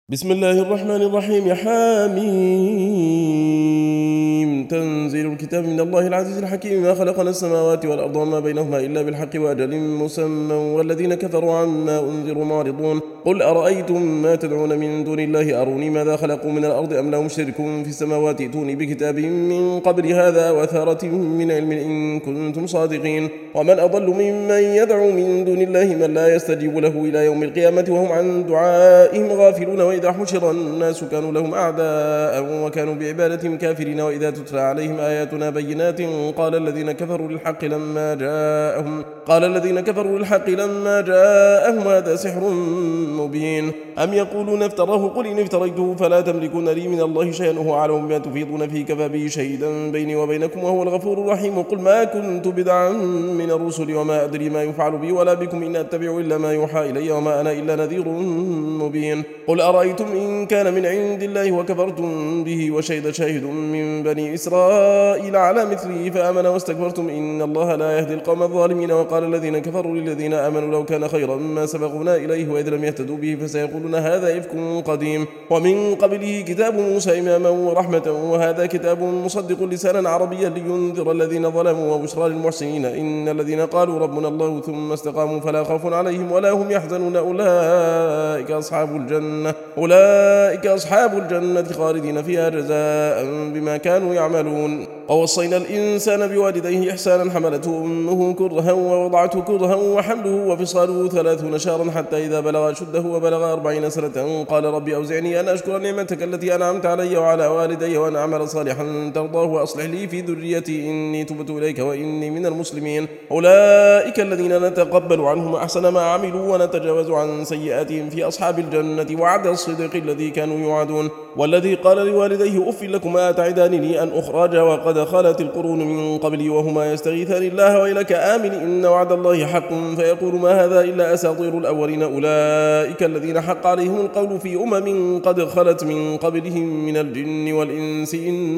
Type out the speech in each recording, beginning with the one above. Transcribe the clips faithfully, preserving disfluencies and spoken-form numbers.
بسم الله الرحمن الرحيم. يا حاميم تنزيل الكتاب من الله العزيز الحكيم. ما خلقنا السماوات والأرض وما بينهما إلا بالحق وأجل مسمى والذين كفروا عما أنذروا معرضون. قل أرأيتم ما تدعون من دون الله أروني ماذا خلقوا من الأرض أم لهم شرك في السماوات ائتوني بكتاب من قبل هذا وأثارة من علم إن كنتم صادقين. ومن أضل ممن يدعو من دون الله من لا يستجيب له إلى يوم القيامة وهم عن دعائهم غافلون. وإذا حشر الناس كانوا لهم أعداء وكانوا بعبادتهم كافرين. وإذا تتلى عليهم آياتنا بينات قال الذين كفروا للحق لما جاءهم قال الذين كفروا للحق لما جاءهم هذا سحر مبين. أم يقولون افتراه قل إن افتريته فلا تملكون لي من الله شيئا وهو أعلم بما تفيضون فيه كفى به شهيدا بيني وبينكم وهو الغفور الرحيم. قل ما كنت بدعا من الرسل وما أدري ما يفعل بي ولا بكم إن أتبع إلا ما يوحى إلي وما أنا إلا نذير مبين. قل أرأيتم إن كان من عند الله وكفرتم به وشهد شاهد من بني إسرائيل على مثله فآمن واستكبرتم إن الله لا يهدي القوم الظالمين. وقال الذين كفروا للذين آمنوا لو كان خيرا ما سبقونا إليه وإذ لم يهتدوا به فسيقولون هذا إفك قديم. ومن قبله كتاب موسى إماما ورحمة وهذا كتاب مصدق لسانا عربيا لينذر الذين ظلموا وبشرى للمحسنين. إن الذين قالوا ربنا الله ثم استقاموا فلا خوف عليهم ولا هم يحزنون أولئك أصحاب الجنة أولئك أصحاب الجنة خالدين فيها جزاء بما كانوا يعملون. ووصينا الإنسان بوالديه إحسانا حملته أمه كرها ووضعته كرها وحمله وفصاله ثلاثون شهرا حتى إذا بلغ أشده وبلغ أربعين سنة قال رب أوزعني أن أشكر نعمتك التي أنعمت علي وعلى والدي وأن أعمل صالحا ترضاه وأصلح لي في ذريتي إني تبت إليك وإني من المسلمين. أولئك الذين نتقبل عنهم أحسن ما عملوا ونتجاوز عن سيئاتهم في أصحاب الجنة وعد الصدق الذي كانوا يوعدون. والذي قال لوالديه أف لكما أتعدانني أن أخرج وقد خلت القرون من قبلي وهما يستغيثان الله ويلك آمن إن وعد الله حق فيقول ما هذا إلا أساطير الأولين. أولئك الذين حق عليهم القول في أمم قد خلت من قبلهم من الجن والإنس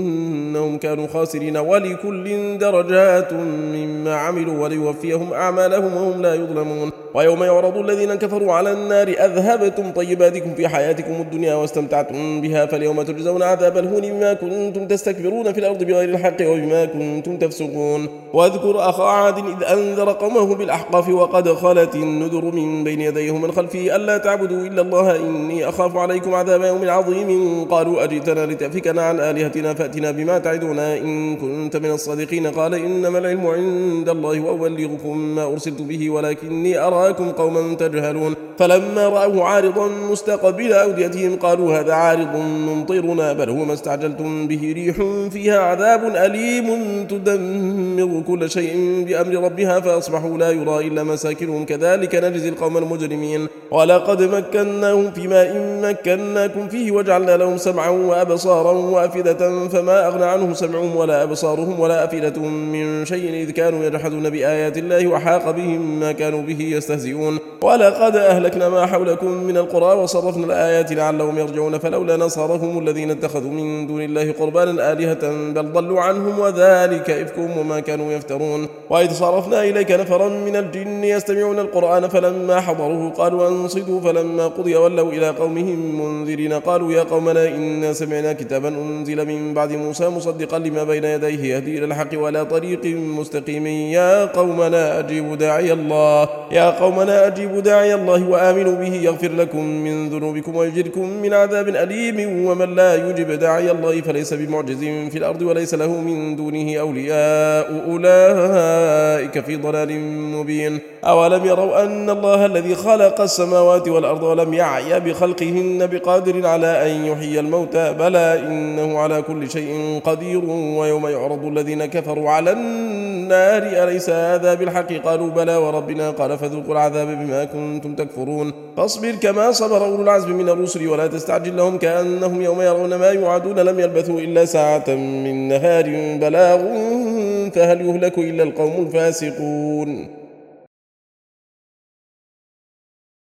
إنهم كانوا خاسرين. ولكل درجات مما عملوا وليوفيهم أعمالهم وهم لا يظلمون. ويوم يعرض الذين كفروا على النار أذهبتم طيباتكم في حياتكم الدنيا واستمتعتم بها فاليوم تجزون عذاب الهون بما كنتم تستكبرون في الأرض بغير الحق وبما كنتم تفسقون. واذكر أخا عاد إذ أنذر قومه بالأحقاف وقد خلت النذر من بين يديه ومن خلفه ألا تعبدوا إلا الله إني أخاف عليكم عذاب يوم عظيم. قالوا أجئتنا لتأفكنا عن آلهتنا فأتنا بما تعدنا إن كنت من الصادقين. قال إنما العلم عند الله وأبلغكم ما أرسلت به ولكني أراكم قوما تجهلون. فلما رأوه عارضا مستقبل أوديتهم قالوا هذا عارض ممطرنا بل هو ما استعجلتم به ريح فيها عذاب أليم تدمر كل شيء بأمر ربها فأصبحوا لا يرى إلا مساكنهم كذلك نجزي القوم المجرمين. ولقد مكناهم فيما إن مكناكم فيه وجعلنا لهم سمعا وأبصارا وأفئدة فما أغنى عنهم سمعهم ولا أبصارهم ولا أفئدتهم من شيء إذ كانوا يجحدون بآيات الله وحاق بهم ما كانوا به يستهزئون. ولقد أهلكنا ما حولكم من القرى وصرفنا الآيات لعلهم يرجعون فلولا نصرهم الذين اتخذوا من دون الله قربانا آلهة بل ضلوا عنهم وذلك إفكهم وما كانوا يفترون. وإذ صرفنا إليك نفرا من الجن يستمعون القرآن فلما حضروه قالوا أنصتوا فلما قضي ولوا إلى قومهم منذرين قالوا يا قومنا إنا سمعنا كتابا أنزل من بعد موسى مصدقا لما بين يديه يهدي إلى الحق ولا طريق مستقيم. يا قومنا أجيبوا داعي الله يا قومنا أجيبوا داعي الله وآمنوا به يغفر لكم من ذنوبكم ويجركم من عذاب أليم. ومن لا يجب داعي الله فليس بمعجز في الأرض وليس له من دونه أولياء أولئك في ضلال مبين. أولم يروا أن الله الذي خلق السماوات والأرض ولم يعي بخلقهن بقادر على أن يحيي الموتى بلى إنه على كل شيء قدير. ويوم يعرض الذين كفروا على النار أليس هذا بالحق قالوا بلى وربنا قال فذوقوا العذاب بما كنتم تكفرون. فاصبر كما صبر أولو العزم من الرسل ولا تستعجل لهم كأنهم يوم يرون ما يوعدون لم يلبثوا إلا ساعة من نهار بلاغ فهل يهلك إلا القوم الفاسقون.